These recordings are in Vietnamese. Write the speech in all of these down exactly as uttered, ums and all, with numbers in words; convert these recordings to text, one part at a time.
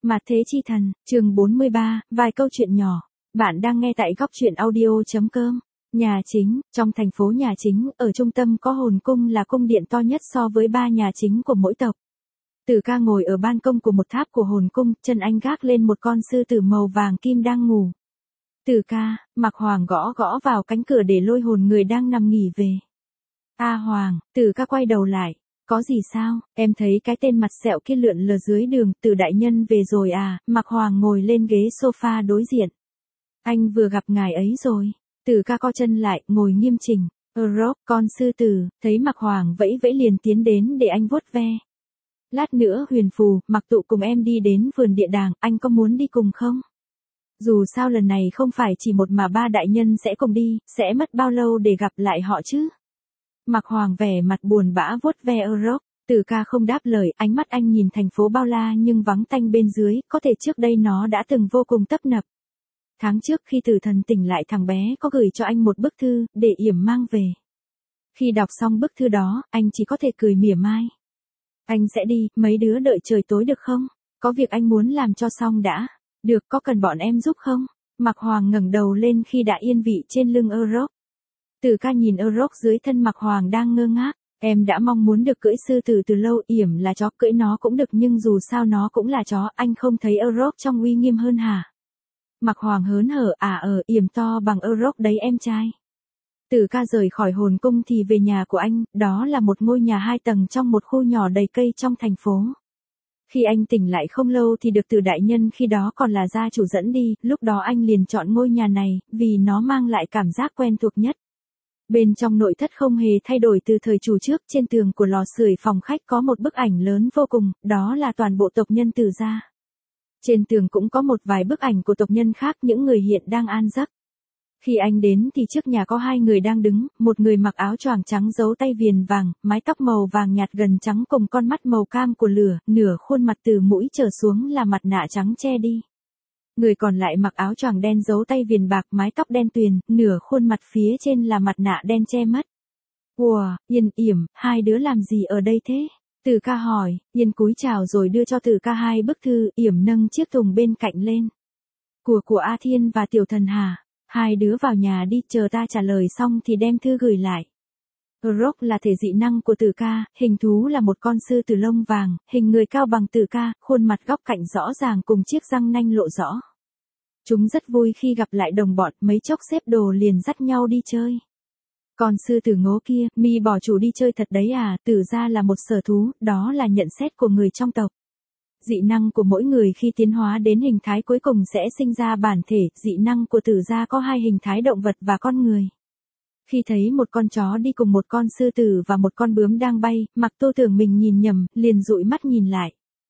Mạt Thế Chi Thần, chương bốn mươi ba, vài câu chuyện nhỏ. Bạn đang nghe tại góc truyện audio.com. Nhà chính, trong thành phố nhà chính, ở trung tâm có hồn cung là cung điện to nhất so với ba nhà chính của mỗi tộc. Tử Ca ngồi ở ban công của một tháp của hồn cung, chân anh gác lên một con sư tử màu vàng kim đang ngủ. Tử Ca, Mạc Hoàng gõ gõ vào cánh cửa để lôi hồn người đang nằm nghỉ về. A Hoàng, Tử Ca quay đầu lại. Có gì sao, em thấy cái tên mặt sẹo kia lượn lờ dưới đường, Từ đại nhân về rồi à? Mạc Hoàng ngồi lên ghế sofa đối diện. Anh vừa gặp ngài ấy rồi. Tử Ca co chân lại, ngồi nghiêm chỉnh. Rock, con sư tử, thấy Mạc Hoàng vẫy vẫy liền tiến đến để anh vuốt ve. Lát nữa Huyền Phù, Mạc Tụ cùng em đi đến vườn địa đàng, anh có muốn đi cùng không? Dù sao lần này không phải chỉ một mà ba đại nhân sẽ cùng đi, sẽ mất bao lâu để gặp lại họ chứ? Mạc Hoàng vẻ mặt buồn bã vuốt ve Rock. Tử Ca không đáp lời, ánh mắt anh nhìn thành phố bao la nhưng vắng tanh bên dưới, có thể trước đây nó đã từng vô cùng tấp nập. Tháng trước khi Tử Thần tỉnh lại thằng bé có gửi cho anh một bức thư, để yểm mang về. Khi đọc xong bức thư đó, anh chỉ có thể cười mỉa mai. Anh sẽ đi, mấy đứa đợi trời tối được không? Có việc anh muốn làm cho xong đã. Được, có cần bọn em giúp không? Mạc Hoàng ngẩng đầu lên khi đã yên vị trên lưng Rock. Tử Ca nhìn Rock dưới thân Mạc Hoàng đang ngơ ngác. Em đã mong muốn được cưỡi sư tử từ lâu, yểm là chó, cưỡi nó cũng được nhưng dù sao nó cũng là chó, anh không thấy Rock trong uy nghiêm hơn hả? Mạc Hoàng hớn hở, à ờ, yểm to bằng Rock đấy em trai. Tử Ca rời khỏi hồn cung thì về nhà của anh, đó là một ngôi nhà hai tầng trong một khu nhỏ đầy cây trong thành phố. Khi anh tỉnh lại không lâu thì được Từ đại nhân khi đó còn là gia chủ dẫn đi, lúc đó anh liền chọn ngôi nhà này, vì nó mang lại cảm giác quen thuộc nhất. Bên trong nội thất không hề thay đổi từ thời chủ trước, trên tường của lò sưởi phòng khách có một bức ảnh lớn vô cùng, đó là toàn bộ tộc nhân Từ gia. Trên tường cũng có một vài bức ảnh của tộc nhân khác, những người hiện đang an giấc. Khi anh đến thì trước nhà có hai người đang đứng, một người mặc áo choàng trắng giấu tay viền vàng, mái tóc màu vàng nhạt gần trắng cùng con mắt màu cam của lửa, nửa khuôn mặt từ mũi trở xuống là mặt nạ trắng che đi. Người còn lại mặc áo choàng đen giấu tay viền bạc, mái tóc đen tuyền, nửa khuôn mặt phía trên là mặt nạ đen che mất. Wow, Yên, Yểm, hai đứa làm gì ở đây thế? Tử Ca hỏi. Yên cúi chào rồi đưa cho Tử Ca hai bức thư, Yểm nâng chiếc thùng bên cạnh lên. Của của A Thiên và Tiểu Thần hả? Hai đứa vào nhà đi, chờ ta trả lời xong thì đem thư gửi lại. Rock là thể dị năng của Tử Ca, hình thú là một con sư tử lông vàng, hình người cao bằng Tử Ca, khuôn mặt góc cạnh rõ ràng cùng chiếc răng nanh lộ rõ. Chúng rất vui khi gặp lại đồng bọn, mấy chốc xếp đồ liền dắt nhau đi chơi. Con sư tử ngố kia, mi bỏ chủ đi chơi thật đấy à? Tử gia là một sở thú, đó là nhận xét của người trong tộc. Dị năng của mỗi người khi tiến hóa đến hình thái cuối cùng sẽ sinh ra bản thể, dị năng của Tử gia có hai hình thái động vật và con người. Khi thấy một con chó đi cùng một con sư tử và một con bướm đang bay, Mạc Tô tưởng mình nhìn nhầm, liền dụi mắt nhìn lại.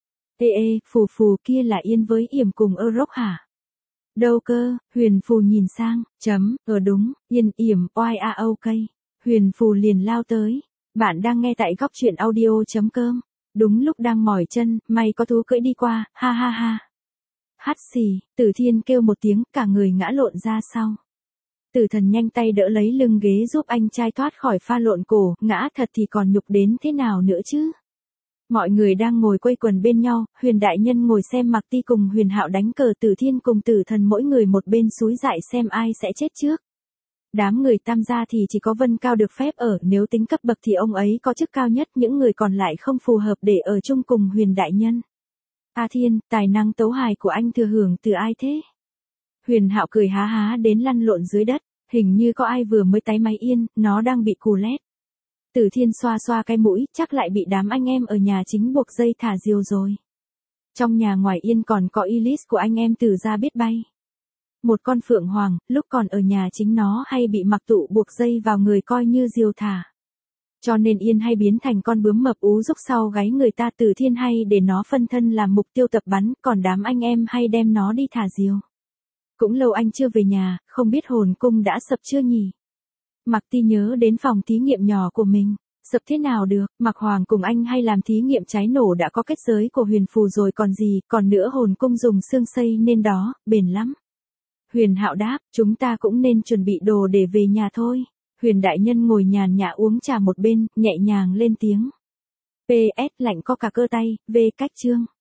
Ê ê, Phù Phù kia là Yên với Yểm cùng Rock hả? Đâu cơ? Huyền Phù nhìn sang, chấm, ờ đúng, Yên, Yểm, oai a ok. Huyền Phù liền lao tới. Bạn đang nghe tại góc truyện audio.com. Đúng lúc đang mỏi chân, may có thú cưỡi đi qua, ha ha ha. Hắt xì, Tử Thiên kêu một tiếng, cả người ngã lộn ra sau. Tử Thần nhanh tay đỡ lấy lưng ghế giúp anh trai thoát khỏi pha lộn cổ, ngã thật thì còn nhục đến thế nào nữa chứ. Mọi người đang ngồi quây quần bên nhau, Huyền đại nhân ngồi xem Mạc Ti cùng Huyền Hạo đánh cờ, Tử Thiên cùng Tử Thần mỗi người một bên xúi dại xem ai sẽ chết trước. Đám người Tam gia thì chỉ có Vân Cao được phép ở, nếu tính cấp bậc thì ông ấy có chức cao nhất, những người còn lại không phù hợp để ở chung cùng Huyền đại nhân. A Thiên, tài năng tấu hài của anh thừa hưởng từ ai thế? Huyền Hạo cười há há đến lăn lộn dưới đất, hình như có ai vừa mới tái máy yên, nó đang bị cù lét. Tử Thiên xoa xoa cái mũi, chắc lại bị đám anh em ở nhà chính buộc dây thả diều rồi. Trong nhà ngoài yên còn có Ilis của anh em Tử gia biết bay. Một con phượng hoàng, lúc còn ở nhà chính nó hay bị Mạc Tụ buộc dây vào người coi như diều thả. Cho nên Yên hay biến thành con bướm mập ú rúc sau gáy người ta. Tử Thiên hay để nó phân thân làm mục tiêu tập bắn, còn đám anh em hay đem nó đi thả diều. Cũng lâu anh chưa về nhà, không biết hồn cung đã sập chưa nhỉ? Mạc Ti nhớ đến phòng thí nghiệm nhỏ của mình. Sập thế nào được, Mạc Hoàng cùng anh hay làm thí nghiệm cháy nổ đã có kết giới của Huyền Phù rồi còn gì, còn nữa hồn cung dùng xương xây nên đó, bền lắm. Huyền Hạo đáp, chúng ta cũng nên chuẩn bị đồ để về nhà thôi. Huyền đại nhân ngồi nhàn nhã uống trà một bên, nhẹ nhàng lên tiếng. pê ét lạnh có cả cơ tay, về cách chương.